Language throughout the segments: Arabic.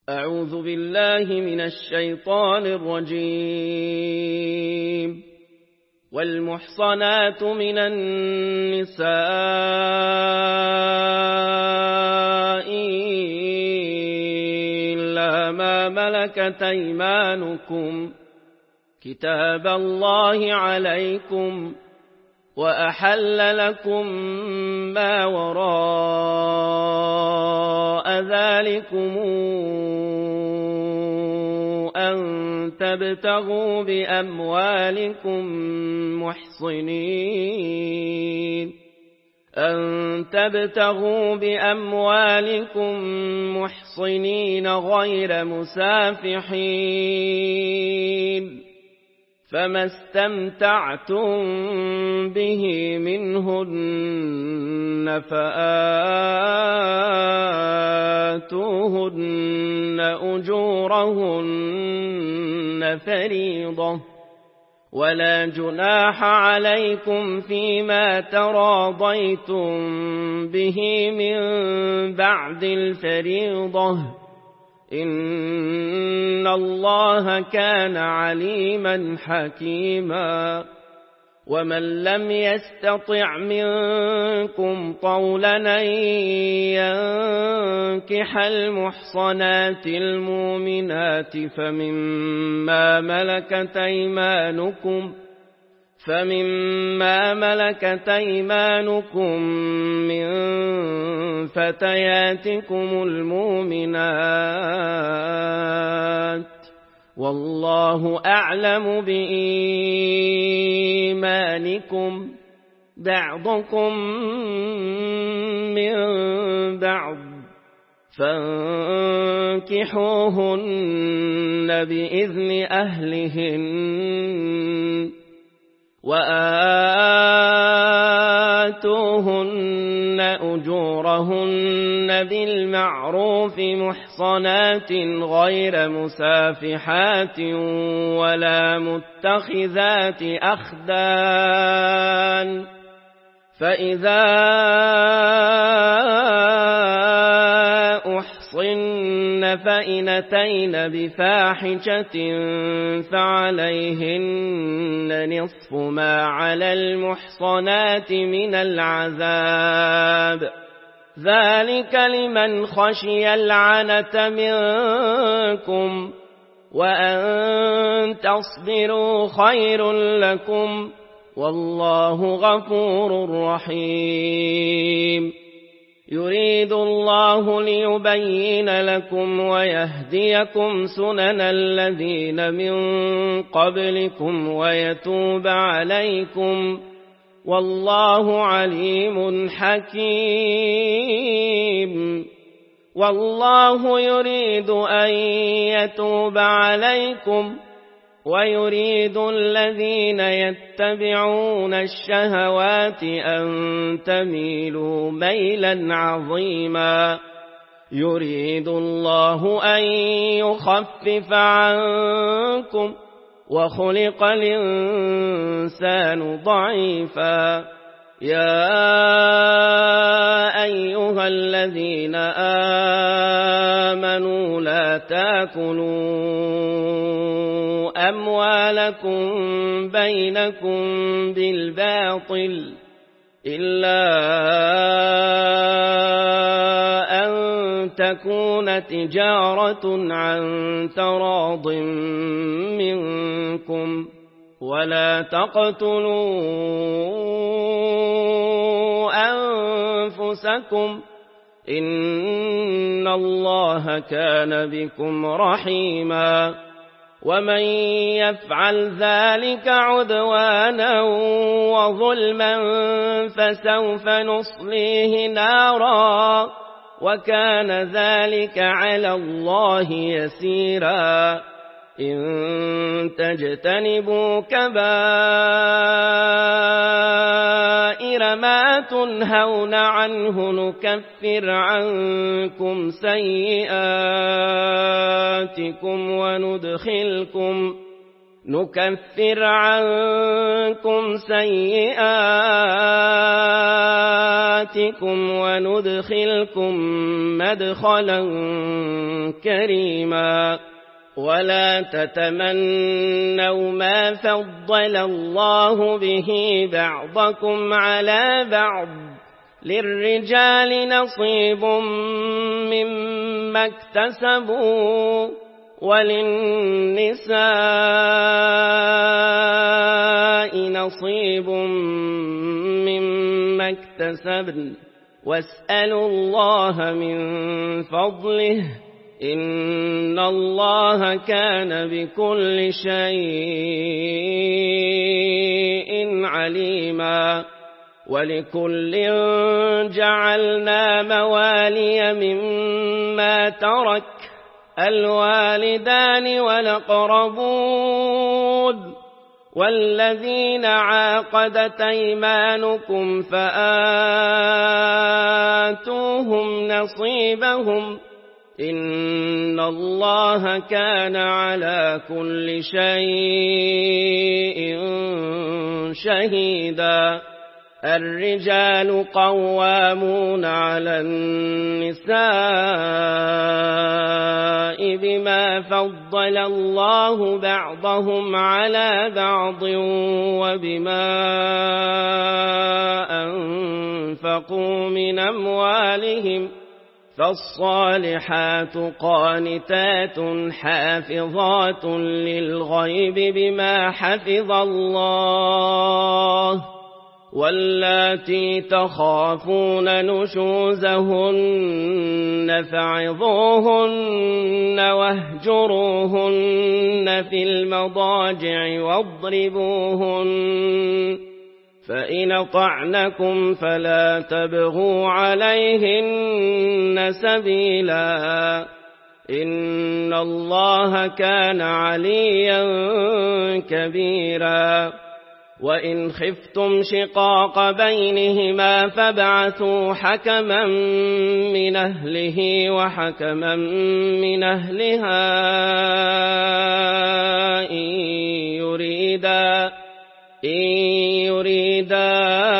أعوذ بالله من الشيطان الرجيم. والمحصنات من النساء إلا ما ملكت أيمانكم كتاب الله عليكم، وأحل لكم ما وراء ذلكم أن تبتغوا بأموالكم محصنين غير مسافحين، فما استمتعتم به منهن فآتوهن أجورهن فريضة، ولا جناح عليكم فيما تراضيتم به من بعد الفريضة، إن الله كان عليما حكيما. ومن لم يستطع منكم طولا أن ينكح المحصنات المؤمنات فمما ملكت أيمانكم من فتياتكم المؤمنات، والله أعلم بإيمانكم، بعضكم من بعض، فانكحوهن بإذن أهلهن، وآتوهن أجورهن بالمعروف محصنات غير مسافحات ولا متخذات أخدان، فإذا أحصن فإن أتين بفاحشة فعليهن نصف ما على المحصنات من العذاب، ذلك لمن خشي العنة منكم، وأن تصبروا خير لكم، والله غفور رحيم. يريد الله ليبين لكم ويهديكم سنن الذين من قبلكم ويتوب عليكم، والله عليم حكيم. والله يريد أن يتوب عليكم ويريد الذين يتبعون الشهوات أن تميلوا ميلا عظيما. يريد الله أن يخفف عنكم، وخلق الإنسان ضعيفا. يا أيها الذين آمنوا لا تأكلوا أموالكم بينكم بالباطل إلا أن تكون تجارة عن تراض منكم، ولا تقتلوا أنفسكم، إن الله كان بكم رحيما. ومن يفعل ذلك عدوانا وظلما فسوف نصليه نارا، وكان ذلك على الله يسيرا. إن تجتنبوا كبائر ما تنهون عنه نكفر عنكم سيئاتكم نكفر عنكم سيئاتكم وندخلكم مدخلا كريما ولا تتمنوا ما فضل الله به بعضكم على بعض للرجال نصيب مما اكتسبوا وللنساء نصيب مما اكتسبن واسألوا الله من فضله إن الله كان بكل شيء عليما ولكل جعلنا موالي مما ترك الوالدان والأقربون والذين عاقدت أيمانكم فآتوهم نصيبهم إن الله كان على كل شيء شهيدا الرجال قوامون على النساء بما فضل الله بعضهم على بعض وبما أنفقوا من أموالهم فالصالحات قانتات حافظات للغيب بما حفظ الله واللاتي تخافون نشوزهن فعظوهن واهجروهن في المضاجع واضربوهن فإن أطعنكم فلا تبغوا عليهن سبيلا إن الله كان عليا كبيرا وإن خفتم شقاق بينهما فابعثوا حكما من أهله وحكما من أهلها إن يريدا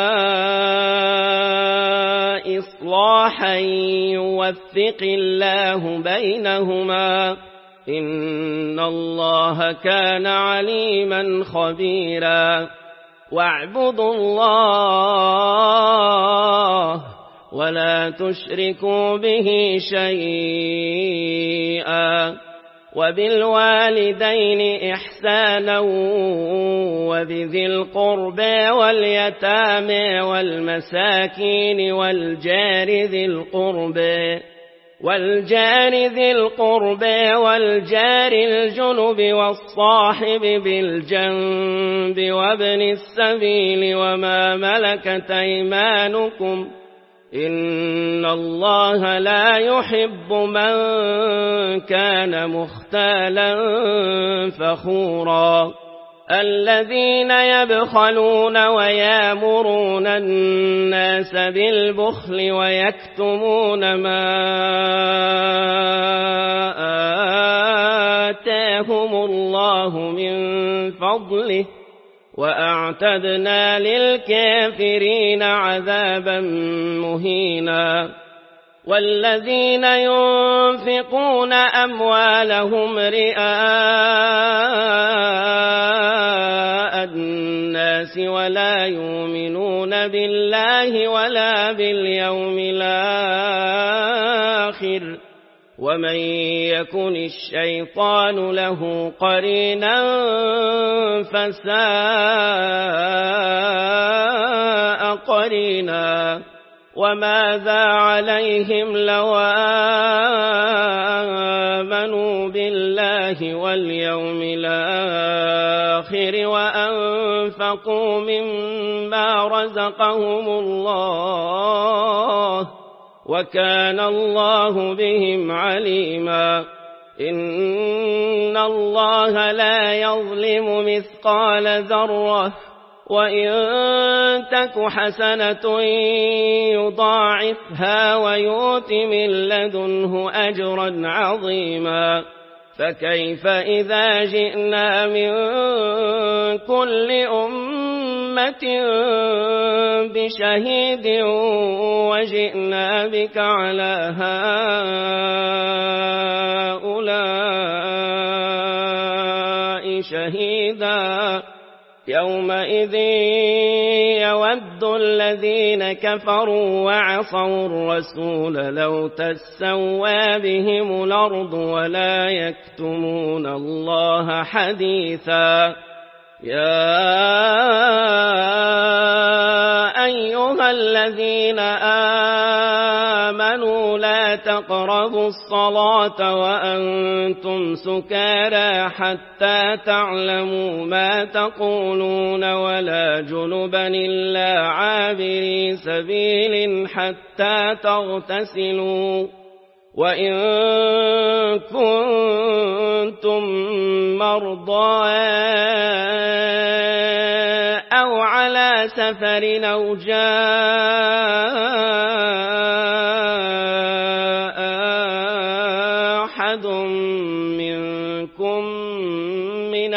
إصلاحا يوفق الله بينهما إن الله كان عليما خبيرا واعبدوا الله ولا تشركوا به شيئا وبالوالدين إحسانا وبذي القربى واليتامى والمساكين والجار ذي القربى والجار الجنب والصاحب بالجنب وابن السبيل وما ملكت أيمانكم إن الله لا يحب من كان مختالا فخورا الذين يبخلون ويامرون الناس بالبخل ويكتمون ما آتاهم الله من فضله وأعتدنا للكافرين عذابا مهينا والذين ينفقون أموالهم رئاء الناس ولا يؤمنون بالله ولا باليوم الآخر ومن يكن الشيطان له قرينا فساء قرينا وماذا عليهم لو آمنوا بالله واليوم الآخر وأنفقوا مما رزقهم الله وكان الله بهم عليما إن الله لا يظلم مثقال ذرة وإن تك حسنة يضاعفها ويؤت من لدنه أجرا عظيما فكيف إذا جئنا من كل أمة بشهيد وجئنا بك على هؤلاء شهيدا يومئذ يود الذين كفروا وعصوا الرسول لو تسوى بهم الأرض ولا يكتمون الله حديثا يا أيها الذين آمنوا لا تقربوا الصلاة وأنتم سكارى حتى تعلموا ما تقولون ولا جنبا إلا عابري سبيل حتى تغتسلوا وإن كنتم مرضى أو على سفر أو جاء أحد منكم من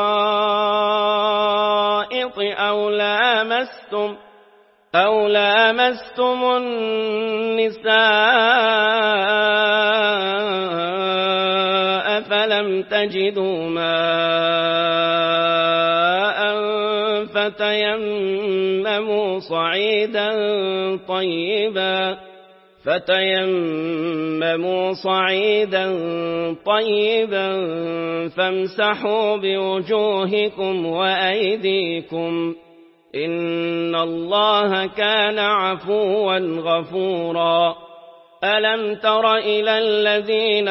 الغائط أو لامستم النساء فلم تجدوا ماء فتيمموا صعيدا طيبا فامسحوا بوجوهكم وأيديكم إن الله كان عفوا غفورا ألم تر إلى الذين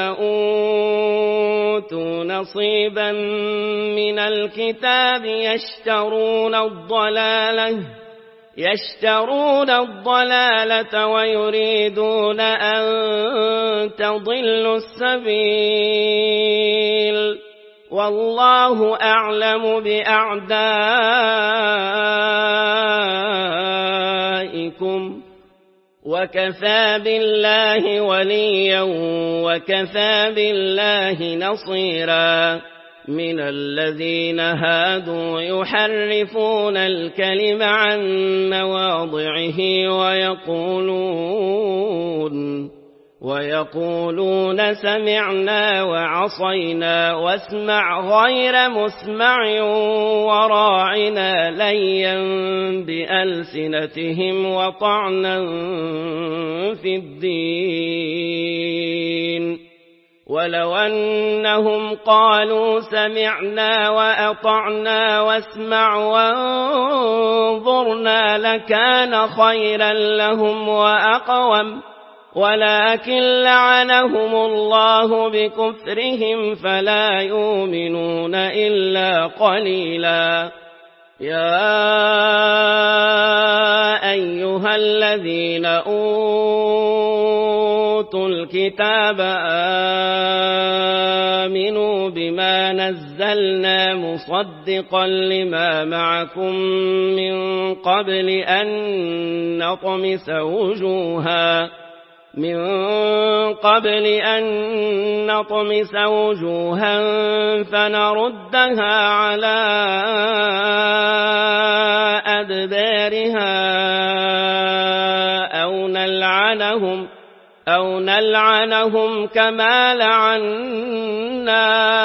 أوتوا نصيبا من الكتاب يشترون الضلالة ويريدون أن تضلوا السبيل والله أعلم بأعدائكم وكفى بالله وليا وكفى بالله نصيرا من الذين هادوا يحرفون الكلم عن مواضعه ويقولون سمعنا وعصينا واسمع غير مسمع وراعنا ليا بألسنتهم وطعنا في الدين ولو أنهم قالوا سمعنا وأطعنا واسمع وانظرنا لكان خيرا لهم وأقوم ولكن لعنهم الله بكفرهم فلا يؤمنون إلا قليلا يا أيها الذين أوتوا الكتاب آمنوا بما نزلنا مصدقا لما معكم من قبل أن نطمس وجوها فنردها على أدبارها أو نلعنهم كما لعنا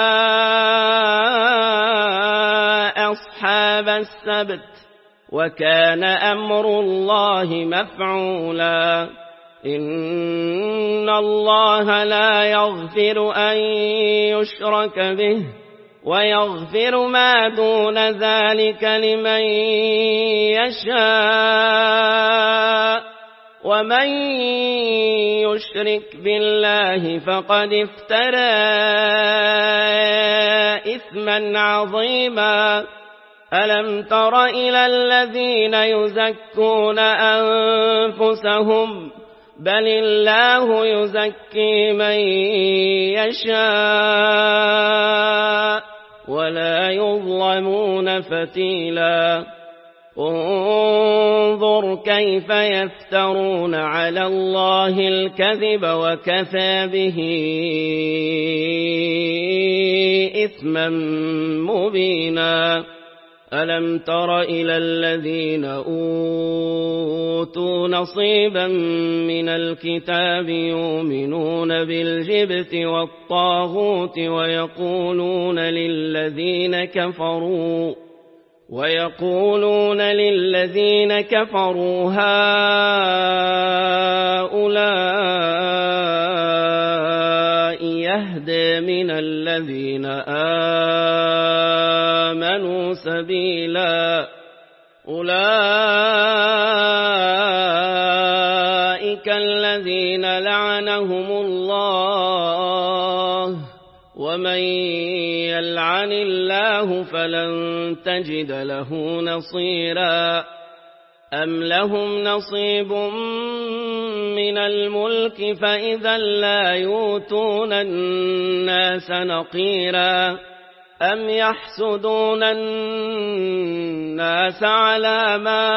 أصحاب السبت وكان أمر الله مفعولا إن الله لا يغفر أن يشرك به ويغفر ما دون ذلك لمن يشاء ومن يشرك بالله فقد افترى إثما عظيما ألم تر إلى الذين يزكون أنفسهم بل الله يزكي من يشاء ولا يظلمون فتيلا انظر كيف يفترون على الله الكذب وكفى به إثما مبينا ألم تر إلى الذين أوتوا نصيبا من الكتاب يؤمنون بالجبت والطاغوت ويقولون للذين كفروا هؤلاء يهدى من الذين آمنوا سبيلا أولئك الذين لعنهم الله ومن يلعن الله فلن تجد له نصيرا أم لهم نصيب من الملك فإذا لا يؤتون الناس نقيرا أم يحسدون الناس على ما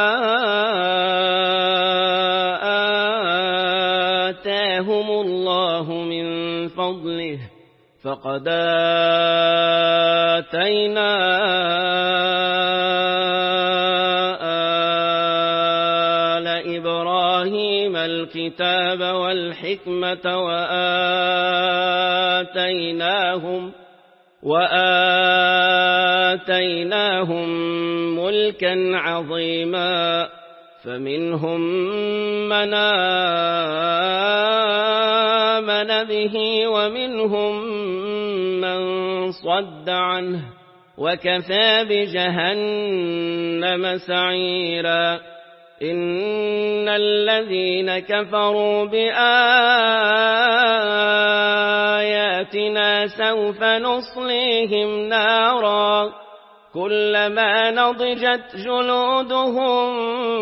آتاهم الله من فضله فقد آتينا آل إبراهيم الكتاب والحكمة وآتيناهم ملكا عظيما فمنهم من آمن به ومنهم من صد عنه وكفى بجهنم سعيرا إن الذين كفروا بآياتنا سوف نصليهم نارا كلما نضجت جلودهم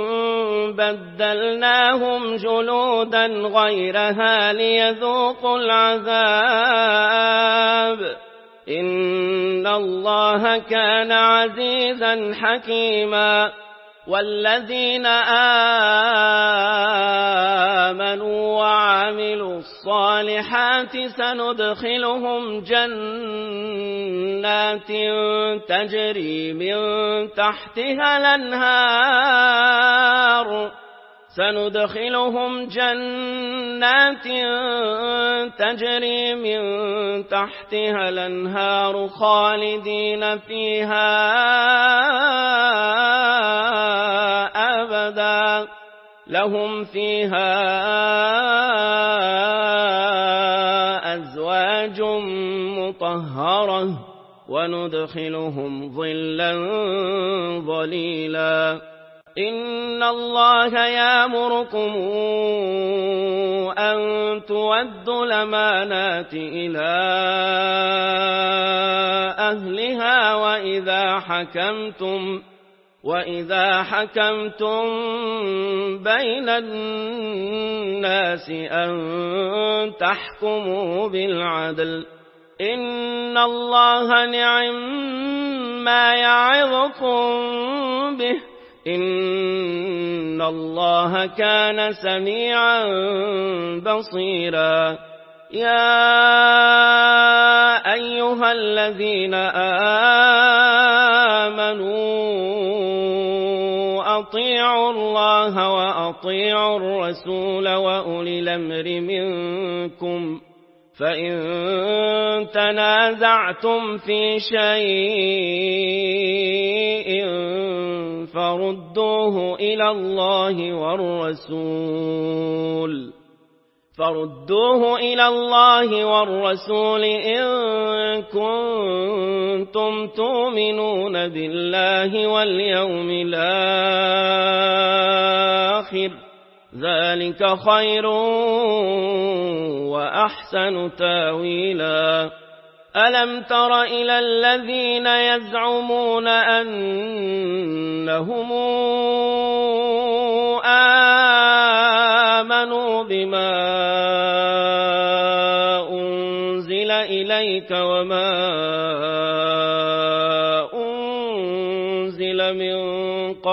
بدلناهم جلودا غيرها ليذوقوا العذاب إن الله كان عزيزا حكيما والذين آمنوا وعملوا الصالحات سندخلهم جنات تجري من تحتها الأنهار خالدين فيها أبدا لهم فيها أزواج مطهرة وندخلهم ظلا ظليلا إن الله يأمركم أن تودوا الأمانات إلى أهلها وإذا حكمتم بين الناس أن تحكموا بالعدل إن الله نعم ما يعظكم به إن الله كان سميعا بصيرا يا أيها الذين آمنوا أطيعوا الله وأطيعوا الرسول وأولي الأمر منكم فإن تنازعتم في شيء فردوه إلى الله والرسول إن كنتم تؤمنون بالله واليوم الآخر ذلك خير وأحسن تاويلا ألم تر إلى الذين يزعمون أنهم آمنوا بما أنزل إليك وما أنزل من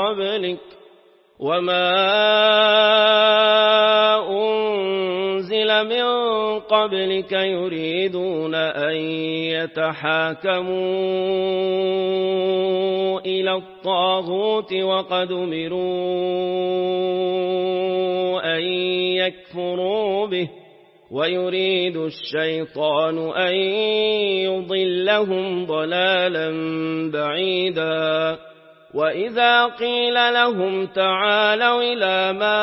قبلك من قبلك يريدون أن يتحاكموا إلى الطاغوت وقد أمروا أن يكفروا به ويريد الشيطان أن يضلهم ضلالا بعيدا وإذا قيل لهم تعالوا إلى ما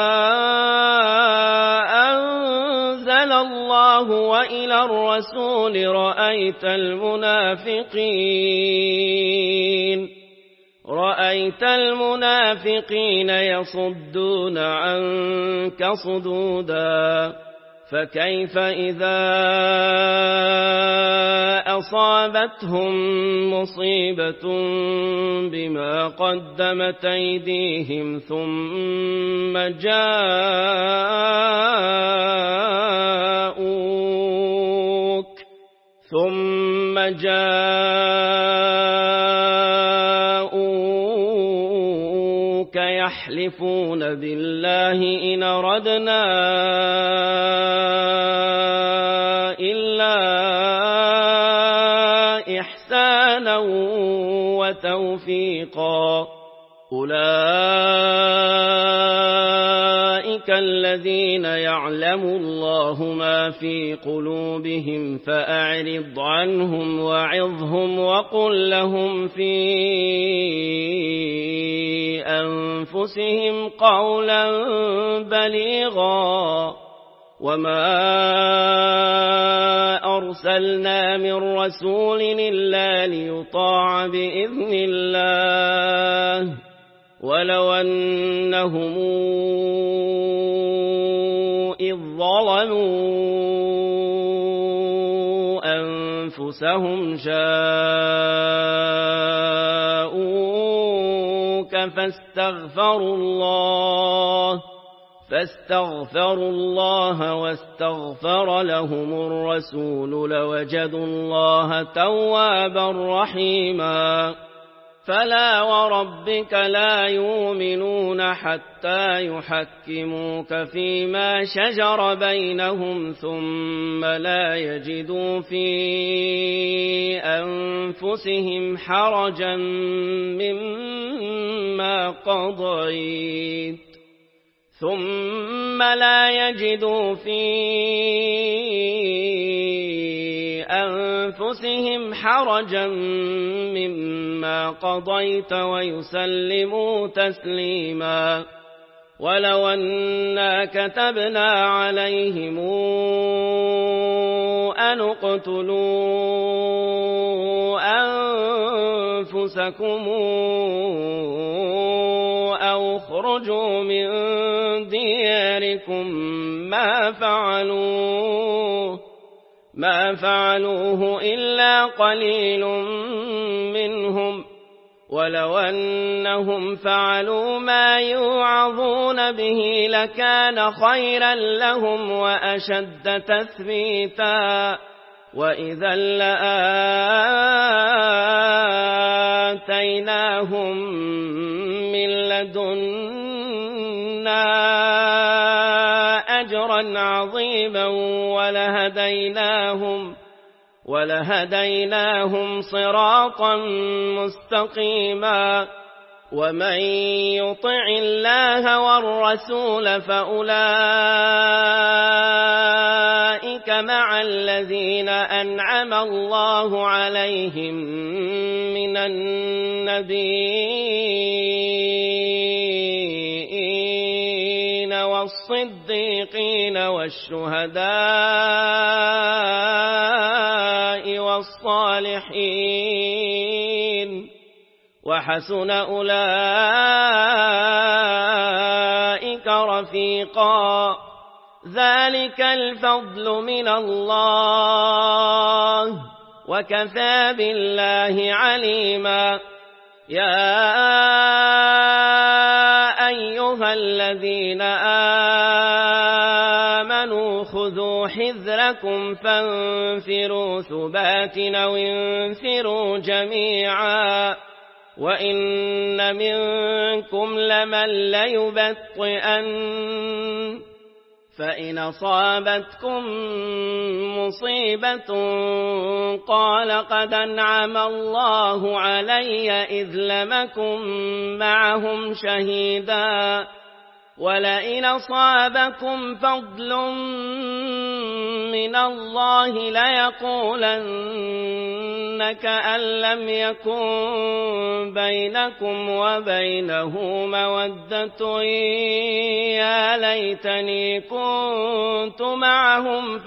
أنزل الله وإلى الرسول رأيت المنافقين يصدون عنك صدودا فكيف إذا أصابتهم مصيبة بما قدمت أيديهم ثم جاءوك يحلفون بالله إن أردنا إلا إحسانا وتوفيقا أولئك الذين يعلم الله ما في قلوبهم فأعرض عنهم وعظهم وقل لهم في أنفسهم قولا بليغا وما أرسلنا من رسول إلا ليطاع بإذن الله ولو أنهم إذ ظلموا أنفسهم جاءوك فاستغفروا الله واستغفر لهم الرسول لوجدوا الله توابا رحيما فلا وربك لا يؤمنون حتى يحكموك فيما شجر بينهم ثم لا يجدوا في أنفسهم حرجا مما قضيت ويسلموا تسليما ولو أنا كتبنا عليهم أن اقتلوا أنفسكم أو اخرجوا من دياركم ما فعلوه إلا قليل منهم ولو أنهم فعلوا ما يوعظون به لكان خيرا لهم وأشد تثبيتا وإذا لآتيناهم من لدنا أجرا عظيما ولهديناهم صراطا مستقيما ومن يطع الله والرسول فأولئك مع الذين أنعم الله عليهم من النبيين والصديقين والشهداء والصالحين وحسن أولئك رفيقا ذلك الفضل من الله وكفى بالله عليما يا أيها الذين آمنوا خذوا حذركم فانفروا ثبات أو انفروا جميعا وإن منكم لمن ليبطئن فإن أصابتكم مصيبة قال قد أنعم الله علي إذ لم أكن معهم شهيدا ولئن أصابكم فضل من الله ليقولن كأن لم يكن بينكم وبينه مودة يا ليتني كنت معهم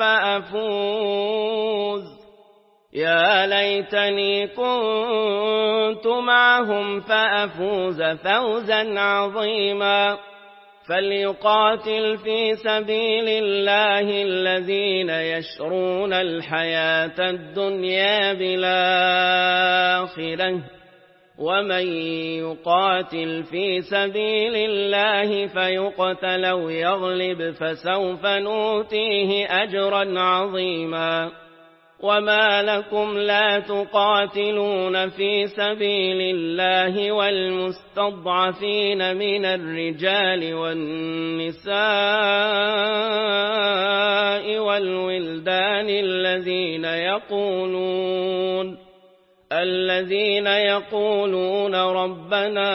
فأفوز فوزا عظيما فليقاتل في سبيل الله الذين يشرون الحياة الدنيا بالآخرة ومن يقاتل في سبيل الله فيقتل أو يغلب فسوف نؤتيه أجرا عظيما وما لكم لا تقاتلون في سبيل الله والمستضعفين من الرجال والنساء والولدان الذين يقولون ربنا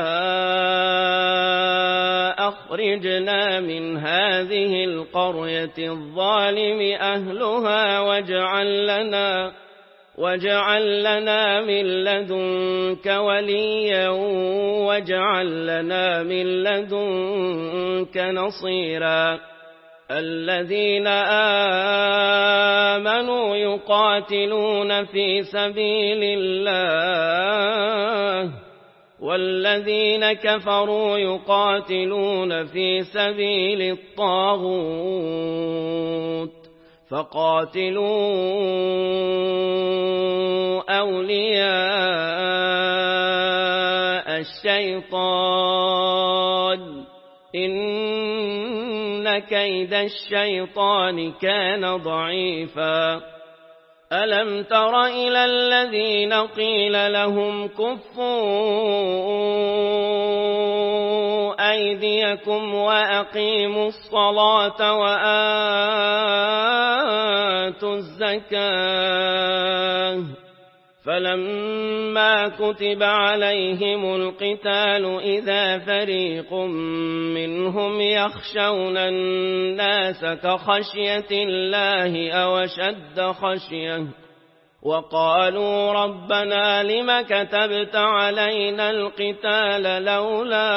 أخرجنا من هذه القرية الظالم أهلها واجعل لنا من لدنك وليا واجعل لنا من لدنك نصيرا الذين آمنوا يقاتلون في سبيل الله والذين كفروا يقاتلون في سبيل الطاغوت فقاتلوا أولياء الشيطان إن كيد الشيطان كان ضعيفا ألم تر إلى الذين قيل لهم كفوا أيديكم وأقيموا الصلاة وآتوا الزكاة فلما كتب عليهم القتال إذا فريق منهم يخشون الناس كخشية الله أو أشد خشية وقالوا ربنا لم كتبت علينا القتال لولا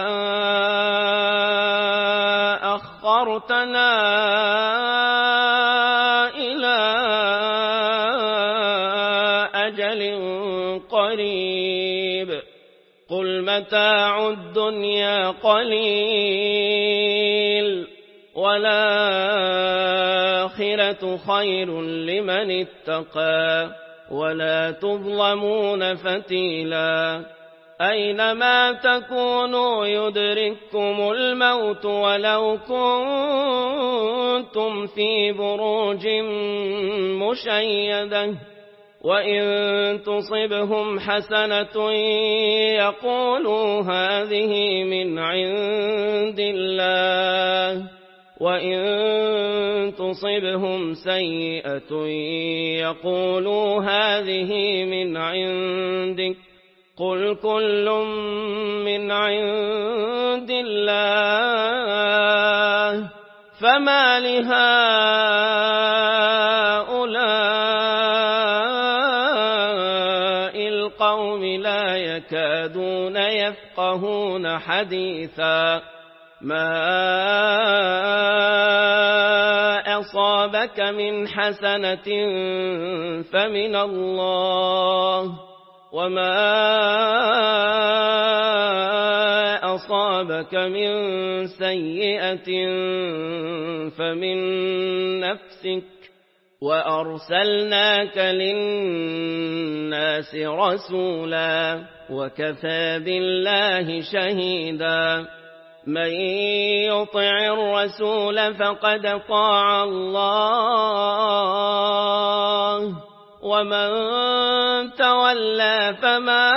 أخرتنا إلى أجل قريب قل متاع الدنيا قليل والآخرة خير لمن اتقى ولا تظلمون فتيلا أينما تكونوا يدرككم الموت ولو كنتم في بروج مشيدة وإن تصبهم حسنة يقولوا هذه من عند الله وإن تصبهم سيئة يقولوا هذه من عندك قل كل من عند الله فما لهؤلاء القوم لا يكادون يفقهون حديثا ما أصابك من حسنة فمن الله وما أصابك من سيئة فمن نفسك وأرسلناك للناس رسولا وكفى بالله شهيدا من يطع الرسول فقد طاع الله ومن تولى فما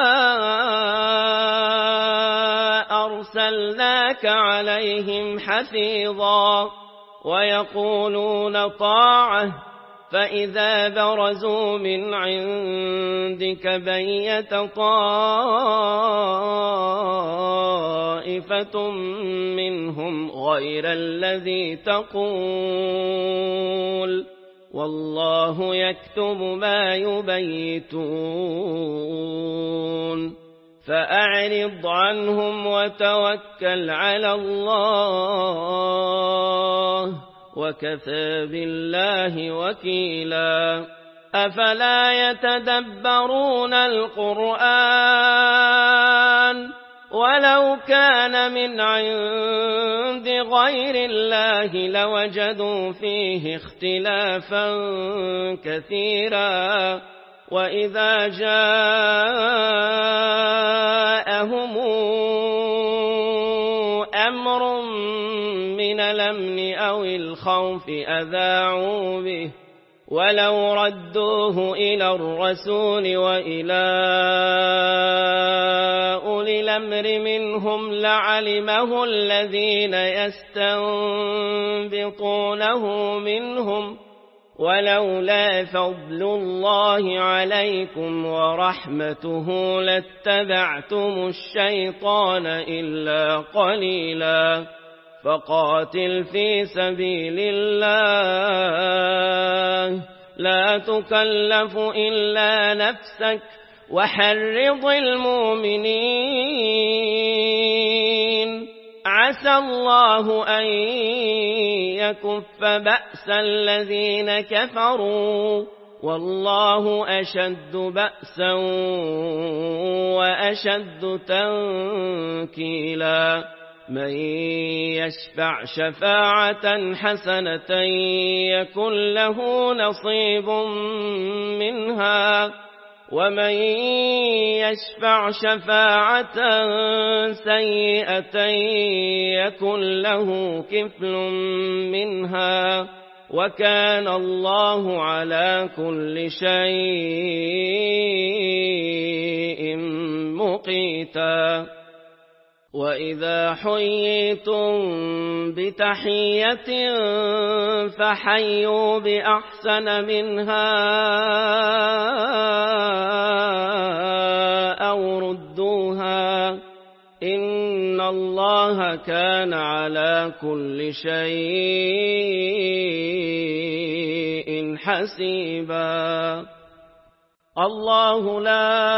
أرسلناك عليهم حفيظا ويقولون طاعة فإذا برزوا من عندك بيت طائفة منهم غير الذي تقول والله يكتب ما يبيتون فأعرض عنهم وتوكل على الله وكفى بالله وكيلا أفلا يتدبرون القرآن ولو كان من عند غير الله لوجدوا فيه اختلافا كثيرا وإذا جاءهم أمر من الأمن أو الخوف أذاعوا به ولو ردوه إلى الرسول وإلى أولي الأمر منهم لعلمه الذين يستنبطونه منهم ولولا فضل الله عليكم ورحمته لاتبعتم الشيطان إلا قليلا فقاتل في سبيل الله لا تكلف إلا نفسك وحرض المؤمنين عسى الله أن يكف بأس الذين كفروا والله أشد بأسا وأشد تنكيلا من يشفع شفاعة حسنة يكن له نصيب منها ومن يشفع شفاعة سيئة يكن له كفل منها وكان الله على كل شيء مقيتا وإذا حييتم بتحية فحيوا بأحسن منها أو ردوها إن الله كان على كل شيء حسيبا الله لا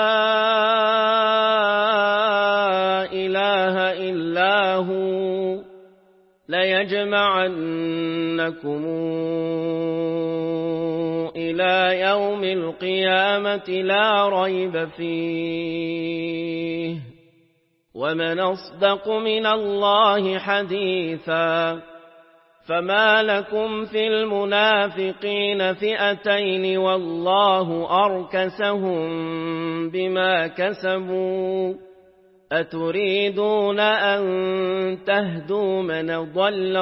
إله إلا هو ليجمعنكم إلى يوم القيامة لا ريب فيه ومن أصدق من الله حديثا فما لكم في المنافقين فئتين والله أركسهم بما كسبوا أتريدون أن تهدوا من ضل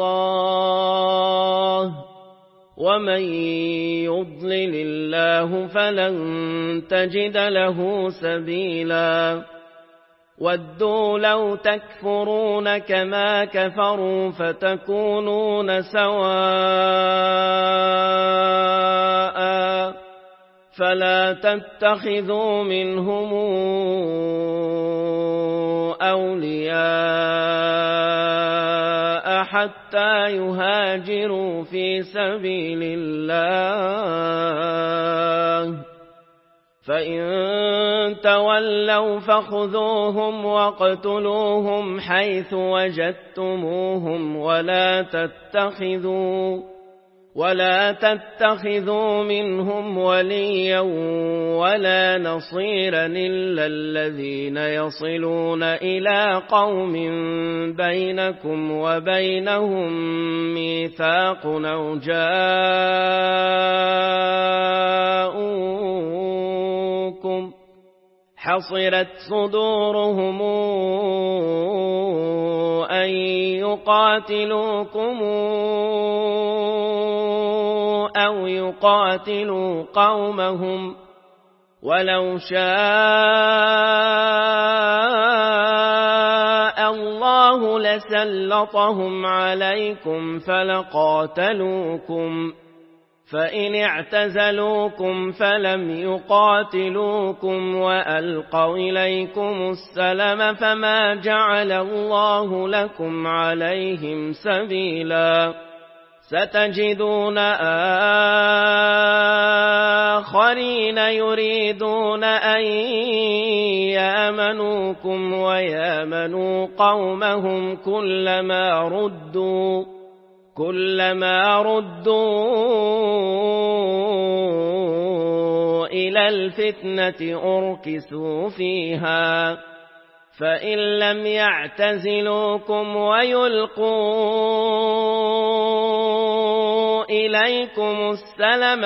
الله ومن يضلل الله فلن تجد له سبيلا ودوا لو تكفرون كما كفروا فتكونون سواء فلا تتخذوا منهم أولياء حتى يهاجروا في سبيل الله فإن تولوا فخذوهم واقتلوهم حيث وجدتموهم ولا تتخذوا منهم وليا ولا نصيرا إلا الذين يصلون إلى قوم بينكم وبينهم ميثاق أو جاءوكم حصرت صدورهم أن يقاتلوكم أو يقاتلوا قومهم ولو شاء الله الله لسلطهم عليكم فلقاتلوكم، فإن اعتزلوكم فلم يقاتلوكم وألقوا إليكم السلم فما جعل الله لكم عليهم سبيلا. ستجدون آخرين يريدون أن يامنوكم ويامنوا قومهم كلما ردوا إلى الفتنة أركسوا فيها، فإن لم يعتزلوكم ويلقوا إليكم السلم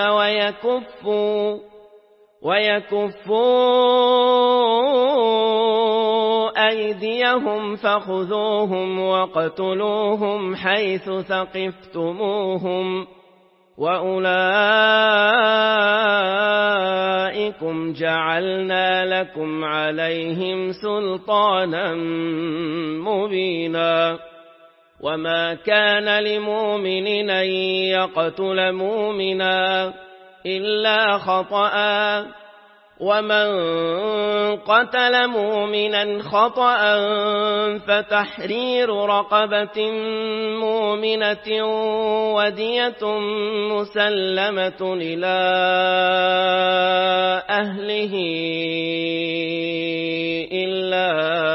ويكفوا أيديهم فخذوهم واقتلوهم حيث ثقفتموهم، وأولئكم جعلنا لكم عليهم سلطانا مبينا. وما كان لمؤمن أن يقتل مؤمنا إلا خطأ، ومن قتل مؤمنا خطأ فتحرير رقبة مؤمنة ودية مسلمة إلى أهله إلا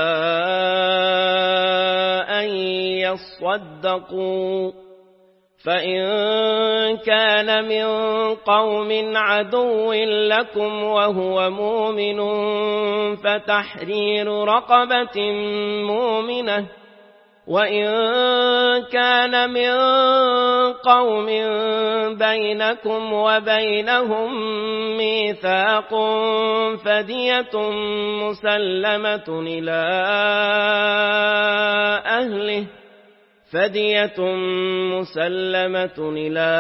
أن يصدقوا، فإن كان من قوم عدو لكم وهو مؤمن فتحرير رقبة مؤمنة، وإن كان من قوم بينكم وبينهم ميثاق فدية مسلمة إلى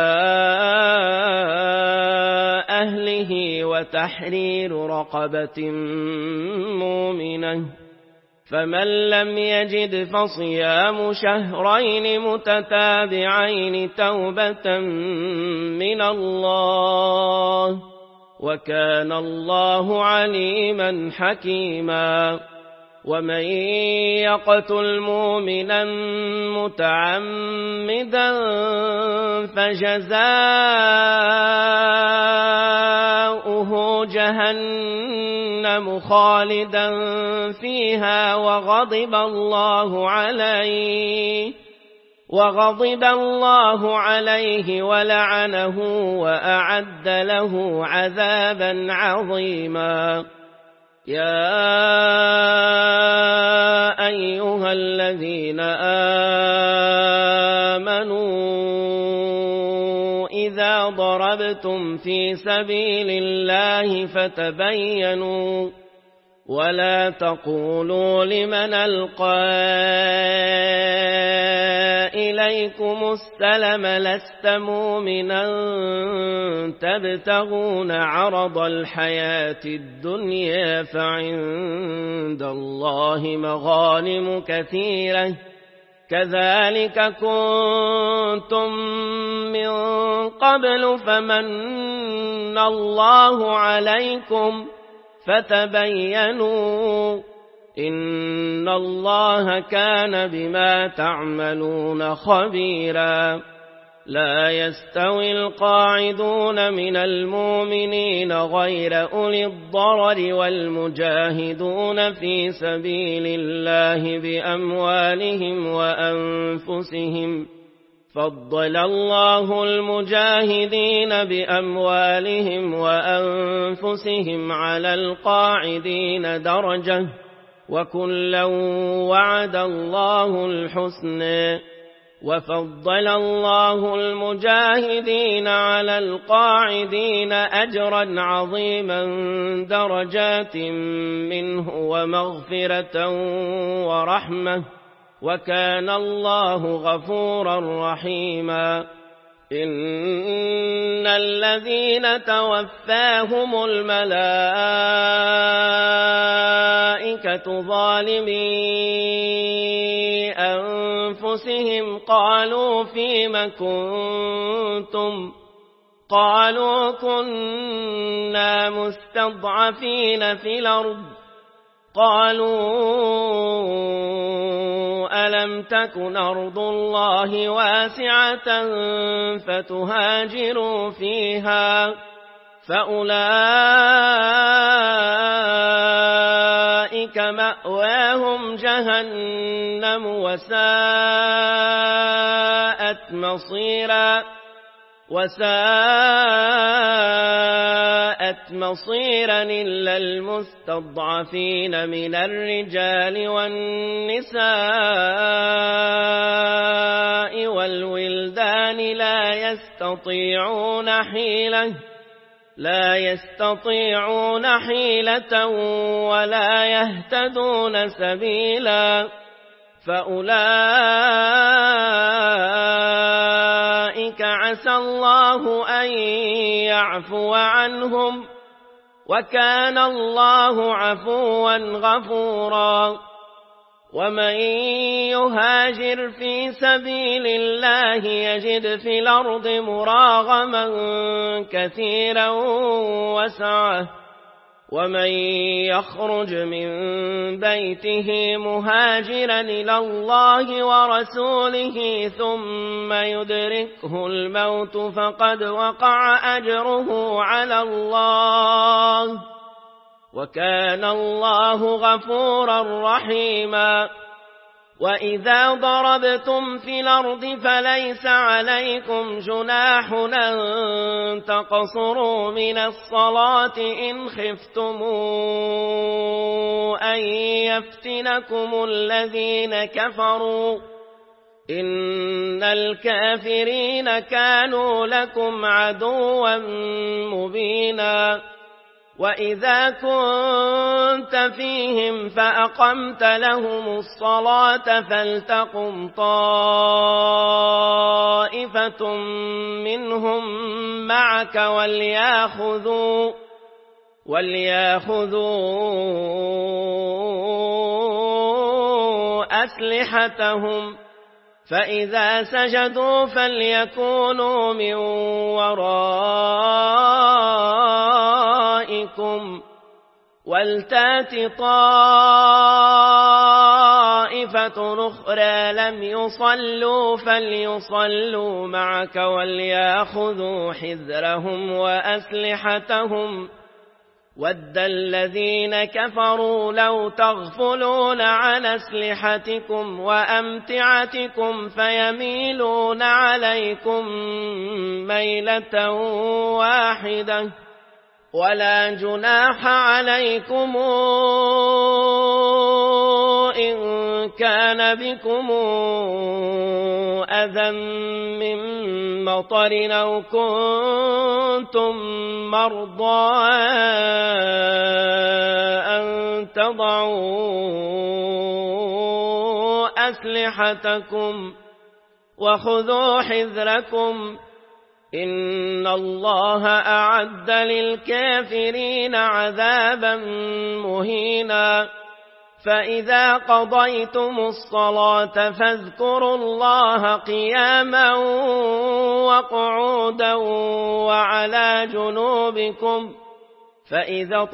أهله وتحرير رقبة مؤمنة، فمن لم يجد فصيام شهرين متتابعين توبة من الله، وكان الله عليما حكيما. ومن يقتل مؤمنا متعمدا فجزاؤه جهنم خالدا فيها وغضب الله عليه ولعنه وأعد له عذابا عظيما. يا أيها الذين آمنوا إذا ضربتم في سبيل الله فتبينوا ولا تقولوا لمن ألقى إليكم السلم لست مؤمنا تبتغون عرض الحياة الدنيا فعند الله مغانم كثيرة كذلك كنتم من قبل فمن الله عليكم فتبينوا إن الله كان بما تعملون خبيرا. لا يستوي القاعدون من المؤمنين غير أولي الضرر والمجاهدون في سبيل الله بأموالهم وأنفسهم، فضل الله المجاهدين بأموالهم وأنفسهم على القاعدين درجة، وكلا وعد الله الحسنى، وفضل الله المجاهدين على القاعدين أجرا عظيما درجات منه ومغفرة ورحمة، وكان الله غفورا رحيما. إن الذين توفاهم الملائكة ظالمي أنفسهم قالوا فيم كنتم قالوا كنا مستضعفين في الأرض قالوا ألم تكن أرض الله واسعة فتهاجروا فيها فأولئك مأواهم جهنم وساءت مصيرا إلا المستضعفين من الرجال والنساء والولدان لا يستطيعون حيلة ولا يهتدون سبيلا فأولئك عسى الله أن يعفو عنهم وكان الله عفوا غفورا ومن يهاجر في سبيل الله يجد في الأرض مراغما كثيرا وسعة ومن يخرج من بيته مهاجرا إلى الله ورسوله ثم يدركه الموت فقد وقع أجره على الله وكان الله غفورا رحيما وإذا ضربتم في الأرض فليس عليكم جناح أن تقصروا من الصلاة إن خفتم أن يفتنكم الذين كفروا إن الكافرين كانوا لكم عدوا مبينا وإذا كنت فيهم فأقمت لهم الصلاة فلتقم طائفة منهم معك وليأخذوا أسلحتهم فإذا سجدوا فليكونوا من ورائكم ولتات طائفة أخرى لم يصلوا فليصلوا معك وليأخذوا حذرهم وأسلحتهم ود الذين كفروا لو تغفلون عن أسلحتكم وأمتعتكم فيميلون عليكم ميلة واحدة ولا جناح عليكم إن كان بكم أذى من مطر أو كنتم مرضى أن تضعوا أسلحتكم وخذوا حذركم إن الله أعد للكافرين عذابا مهينا فإذا قضيتم الصلاة فاذكروا الله قياما وقعودا وعلى جنوبكم فإذا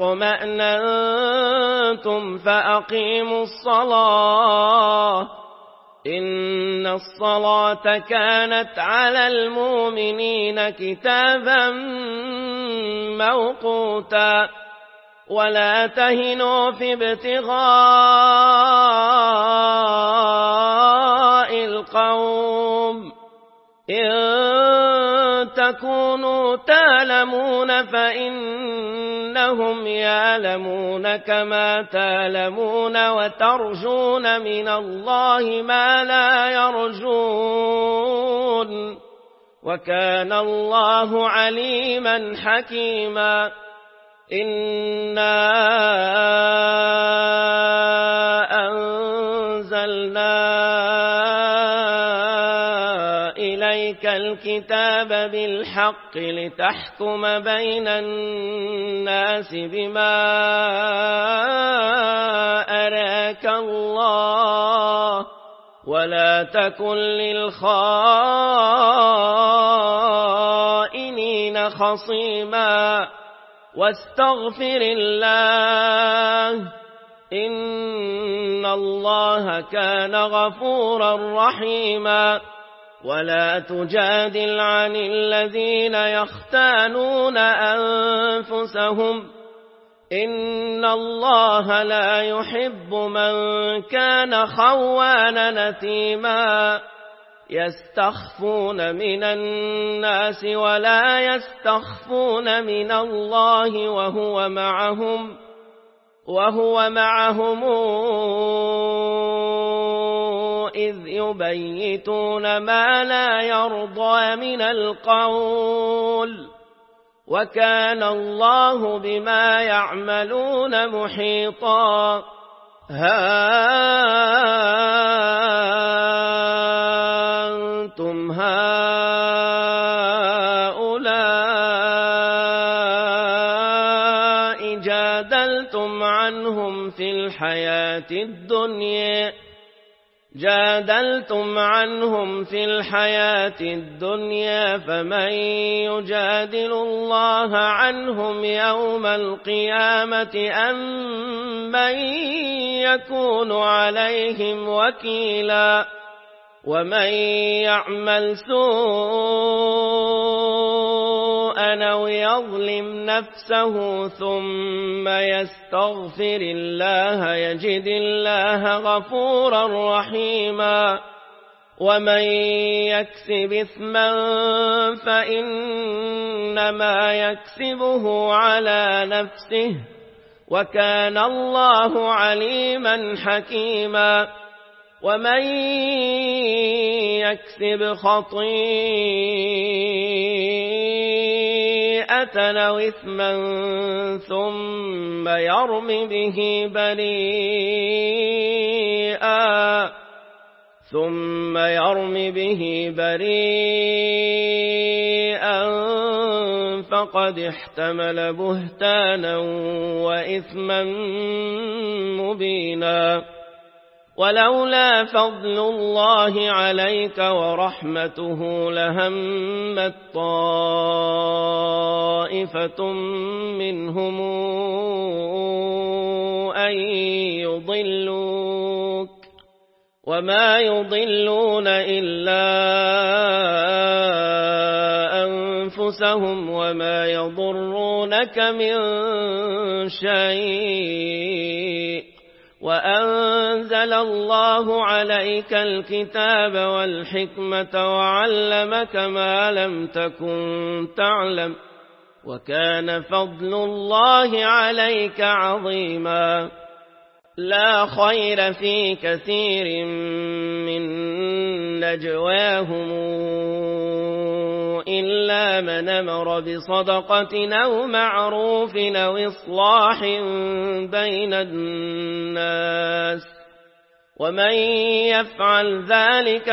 اطمأننتم فأقيموا الصلاة إن الصلاة كانت على المؤمنين كتابا موقوتا ولا تهنوا في ابتغاء القوم إن تكونوا تعلمون فإنهم يعلمون كما تعلمون وترجون من الله ما لا يرجون وكان الله عليما حكيما إنا أنزلنا إليك الكتاب بالحق لتحكم بين الناس بما أراك الله ولا تكن للخائنين خصيما واستغفر الله إن الله كان غفورا رحيما ولا تجادل عن الذين يختانون أنفسهم إن الله لا يحب من كان خوانا نثيما يستخفون من الناس ولا يستخفون من الله وهو معهم إذ يبيتون ما لا يرضى من القول وكان الله بما يعملون محيطا أنتم هؤلاء جادلتم عنهم في الحياة الدنيا فمن يجادل الله عنهم يوم القيامة أم من يكون عليهم وكيلا ومن يعمل سوءا أو يظلم نفسه ثم يستغفر الله يجد الله غفورا رحيما ومن يكسب إثما فإنما يكسبه على نفسه وكان الله عليما حكيما ومن يكسب خطيئة أو إثما ثم يرم به بريئا فقد احتمل بهتانا وإثما مبينا ولولا فضل الله عليك ورحمته لهمت طائفة منهم أن يضلوك وما يضلون إلا أنفسهم وما يضرونك من شيء وأنزل الله عليك الكتاب والحكمة وعلمك ما لم تكن تعلم وكان فضل الله عليك عظيما لا خير في كثير من نجواهم إلا من أمر بصدقة أو معروف أو إصلاح بين الناس ومن يفعل ذلك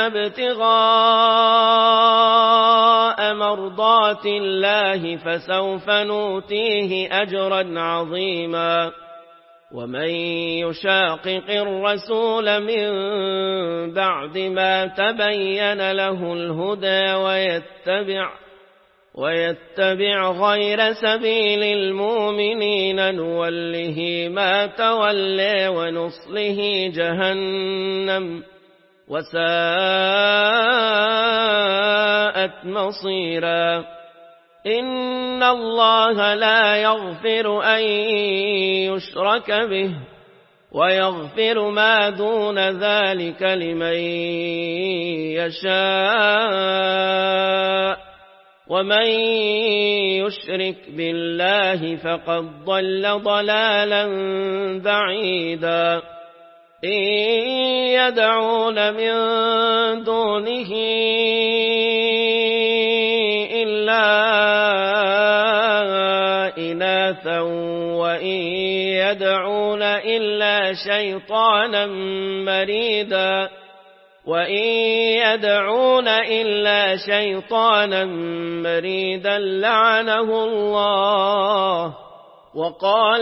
ابتغاء مرضات الله فسوف نؤتيه أجرا عظيما ومن يشاقق الرسول من بعد ما تبين له الهدى ويتبع غير سبيل المؤمنين نوله ما تولى ونصله جهنم وساءت مصيرا إن الله لا يغفر أن يشرك به ويغفر ما دون ذلك لمن يشاء ومن يشرك بالله فقد ضل ضلالا بعيدا إن يدعون من دونه إلا إناثا وإن يدعون إلا شيطانا مريدا وإن يدعون إلا شيطانا مريدا لعنه الله وقال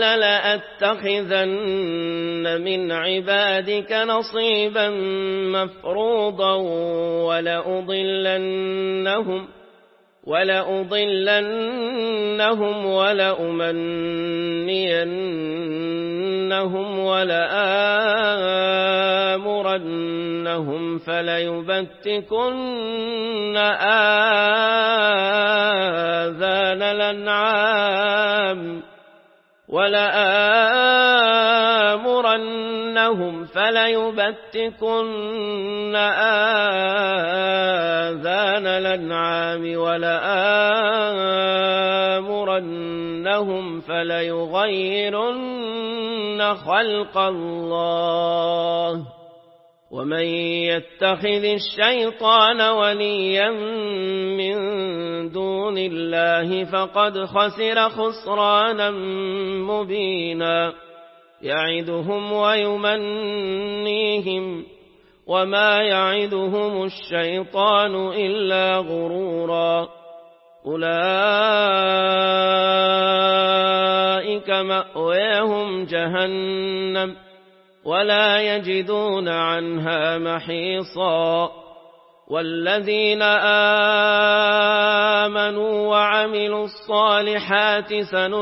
لأتخذن من عبادك نصيبا مفروضا ولأضلنهم ولأمنينهم ولآمرنهم فليبتكن آذان الأنعام ولآمرنهم فليغيرن خلق الله ومن يتخذ الشيطان وليا من دون الله فقد خسر خسرانا مبينا يعدهم ويمنيهم وما يعدهم الشيطان إلا غرورا أولئك مأواهم جهنم ولا يجدون عنها محيصا والذين آمنوا وعملوا الصالحات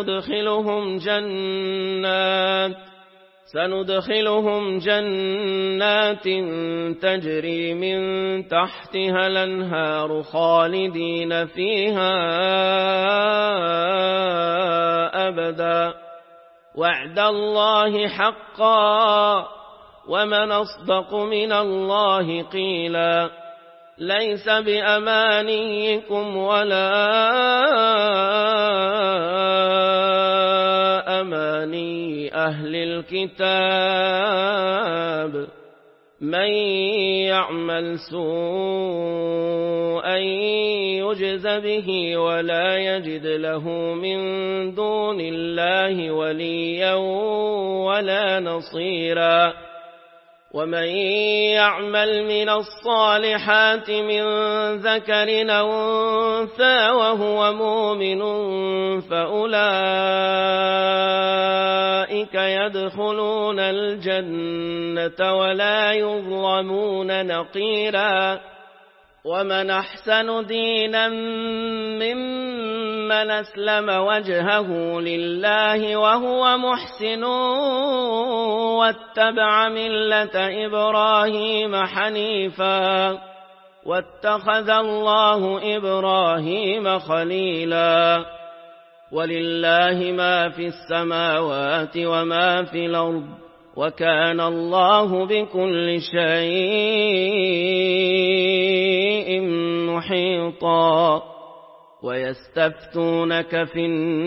سندخلهم جنات تجري من تحتها الأنهار خالدين فيها أبدا وعد الله حقا ومن أصدق من الله قيلا ليس بأمانيكم ولا أماني أهل الكتاب من يعمل سوءا يجز به ولا يجد له من دون الله وليا ولا نصيرا ومن يعمل من الصالحات من ذكر أو أنثى وهو مؤمن فأولئك يدخلون الجنة ولا يظلمون نقيرا ومن أحسن دينا ممن أسلم وجهه لله وهو محسن واتبع ملة إبراهيم حنيفا واتخذ الله إبراهيم خليلا ولله ما في السماوات وما في الأرض وكان الله بكل شيء محيطا ويستفتونك في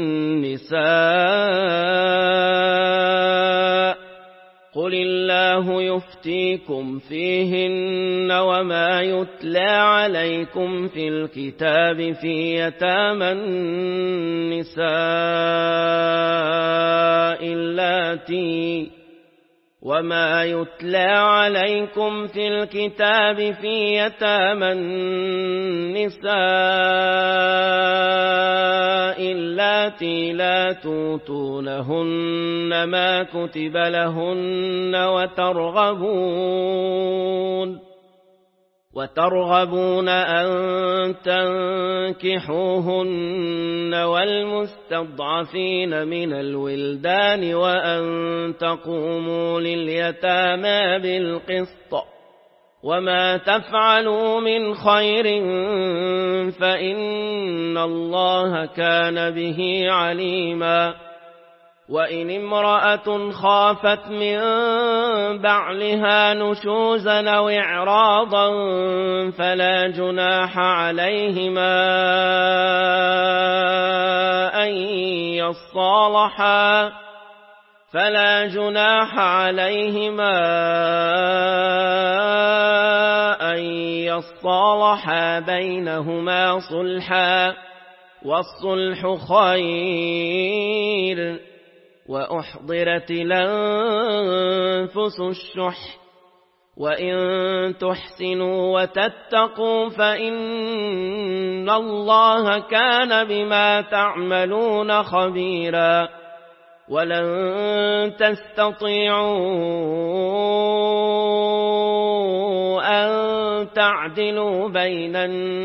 النساء قل الله يفتيكم فيهن وما يتلى عليكم في الكتاب في يتامى النساء اللاتي لا توتونهن ما كتب لهن وترغبون أن تنكحوهن والمستضعفين من الولدان وأن تقوموا لليتامى بالقسط وما تفعلوا من خير فإن الله كان به عليما وإن امرأة خافت من بعلها نشوزا أو إعراضا فلا جناح عليهما أن يصالحا بينهما صلحا والصلح خير وأحضرت الأنفس الشح وإن تحسنوا وتتقوا فإن الله كان بما تعملون خبيرا ولن تستطيعوا أن تعدلوا بين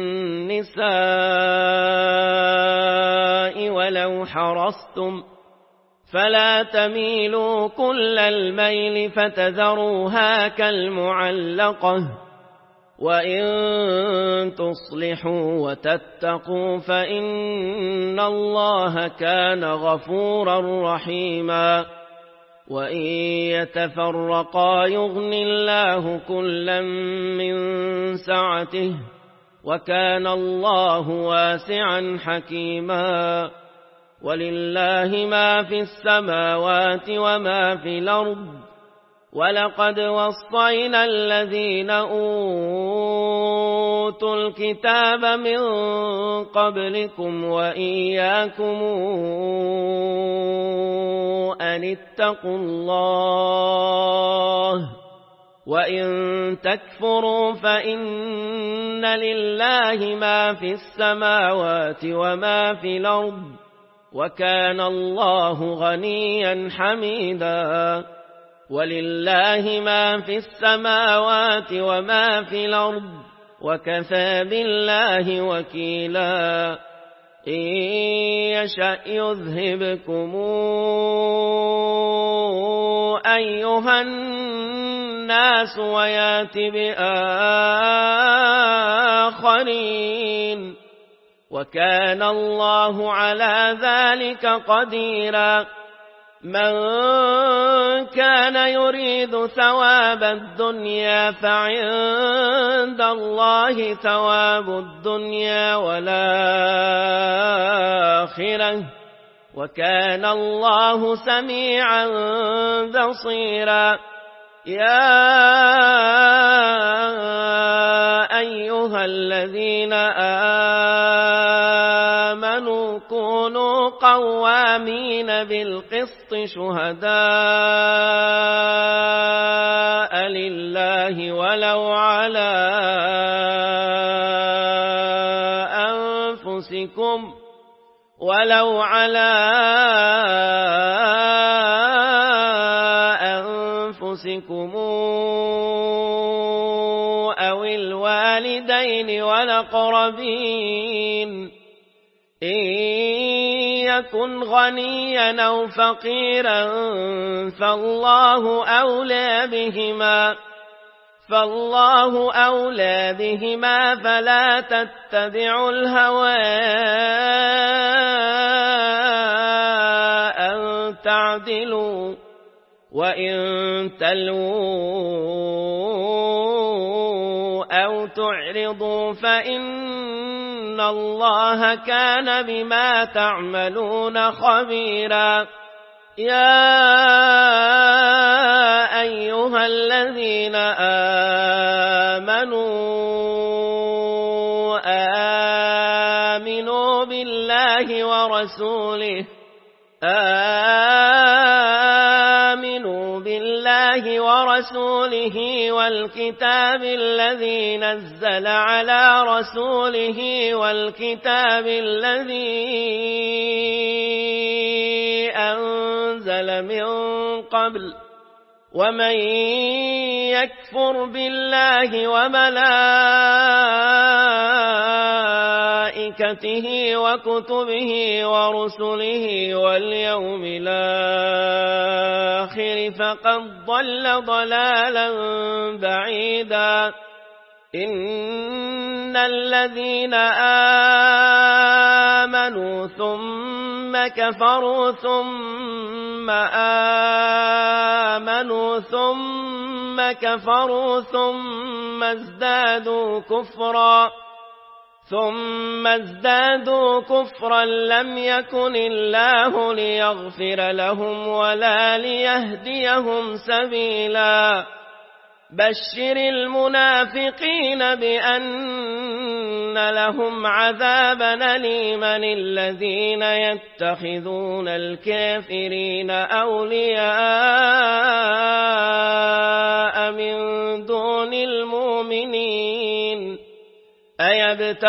النساء ولو حرصتم فلا تميلوا كل الميل فتذروها كالمعلقة وإن تصلحوا وتتقوا فإن الله كان غفورا رحيما وإن يتفرقا يغن الله كلا من سعته وكان الله واسعا حكيما ولله ما في السماوات وما في الأرض ولقد وصينا الذين أوتوا الكتاب من قبلكم وإياكم أن اتقوا الله وإن تكفروا فإن لله ما في السماوات وما في الأرض وكان الله غنيا حميدا ولله ما في السماوات وما في الأرض وكفى بالله وكيلا إن يشأ يذهبكم أيها الناس ويات بآخرين وكان الله على ذلك قديرا من كان يريد ثواب الدنيا فعند الله ثواب الدنيا والآخرة وكان الله سميعا بصيرا يا أيها الذين آمنوا كونوا قوامين بالقسط شهداء لله ولو على أنفسكم أو الوالدين والأقربين إن يكن غنيا أو فقيرا فالله أولى بهما فلا تتبعوا الهوى أن تعدلوا وإن تلووا أو تعرضوا فإن الله كان بما تعملون خبيرا يا أيها الذين آمنوا بالله ورسوله والكتاب الذي نزل على رسوله والكتاب الذي أنزل من قبل ومن يكفر بالله وملائكته وكتبه ورسله واليوم الآخر فقد ضل ضلالا بعيدا إن الذين آمنوا ثم كفروا ثم آمنوا ثم كفروا ثم ازدادوا كفرا لم يكن الله ليغفر لهم ولا ليهديهم سبيلا بشر المنافقين بأن لهم عذابا أليما الذين يتخذون الكافرين أولياء من دون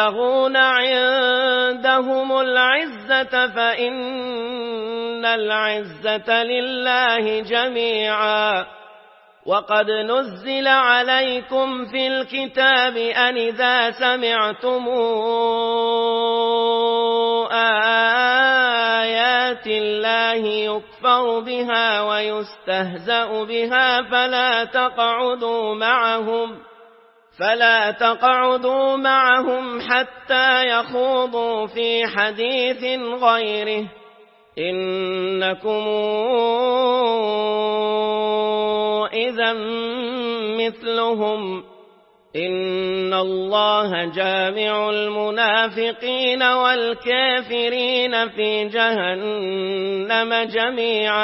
يبتغون عندهم العزة فإن العزة لله جميعا. وقد نزل عليكم في الكتاب أن إذا سمعتم آيات الله يكفر بها ويستهزأ بها فلا تقعدوا معهم حتى يخوضوا في حديث غيره إنكم إذا مثلهم إن الله جامع المنافقين والكافرين في جهنم جميعا.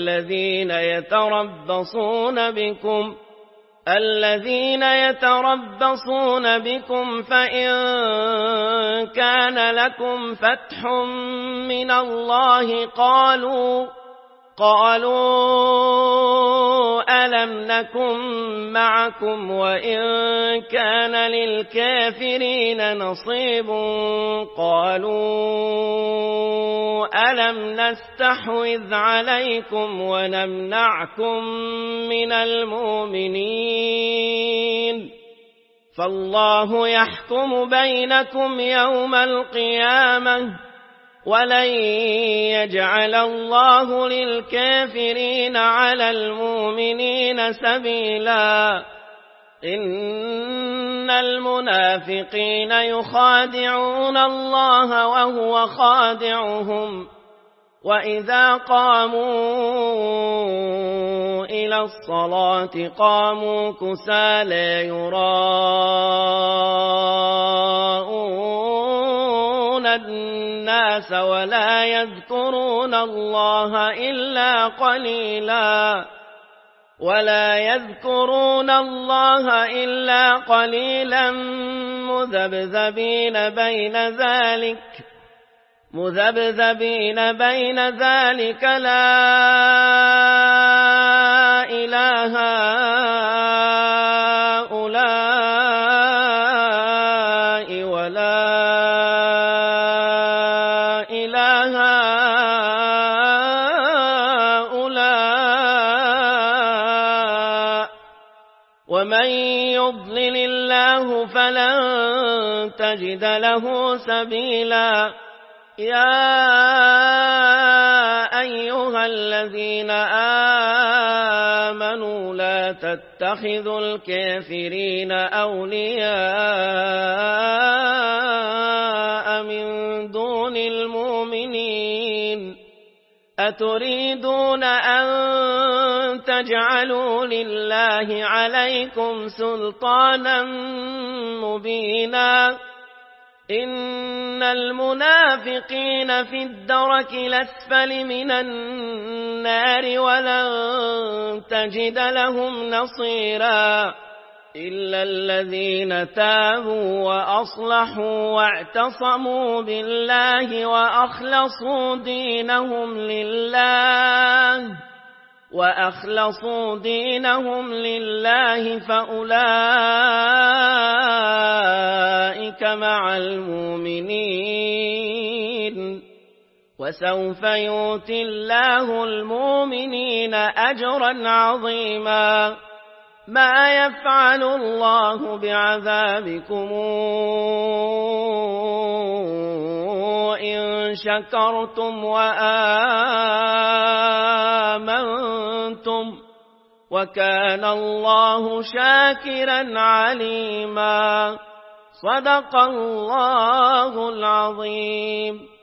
الذين يتربصون بكم فإن كان لكم فتح من الله قالوا ألم نكن معكم وإن كان للكافرين نصيب قالوا ألم نستحوذ عليكم ونمنعكم من المؤمنين فالله يحكم بينكم يوم القيامة ولن يجعل الله للكافرين على المؤمنين سبيلا. إن المنافقين يخادعون الله وهو خادعهم وإذا قاموا إلى الصلاة قاموا كسالى يراءون الناس ولا يذكرون الله إلا قليلا مذبذبين بين ذلك لا إله هؤلاء ولا إله هؤلاء ومن يضلل الله فلن تجد له سبيلا. يا أيها الذين آمنوا لا تتخذوا الكافرين أولياء من دون المؤمنين أتريدون أن تجعلوا لله عليكم سلطانا مبينا. إن المنافقين في الدرك الأسفل من النار ولن تجد لهم نصيرا إلا الذين تابوا وأصلحوا واعتصموا بالله وأخلصوا دينهم لله فأولئك مع المؤمنين وسوف يؤتي الله المؤمنين أجرا عظيما. ما يفعل الله بعذابكم إن شكرتم وآمنتم وكان الله شاكرا عليما. صدق الله العظيم.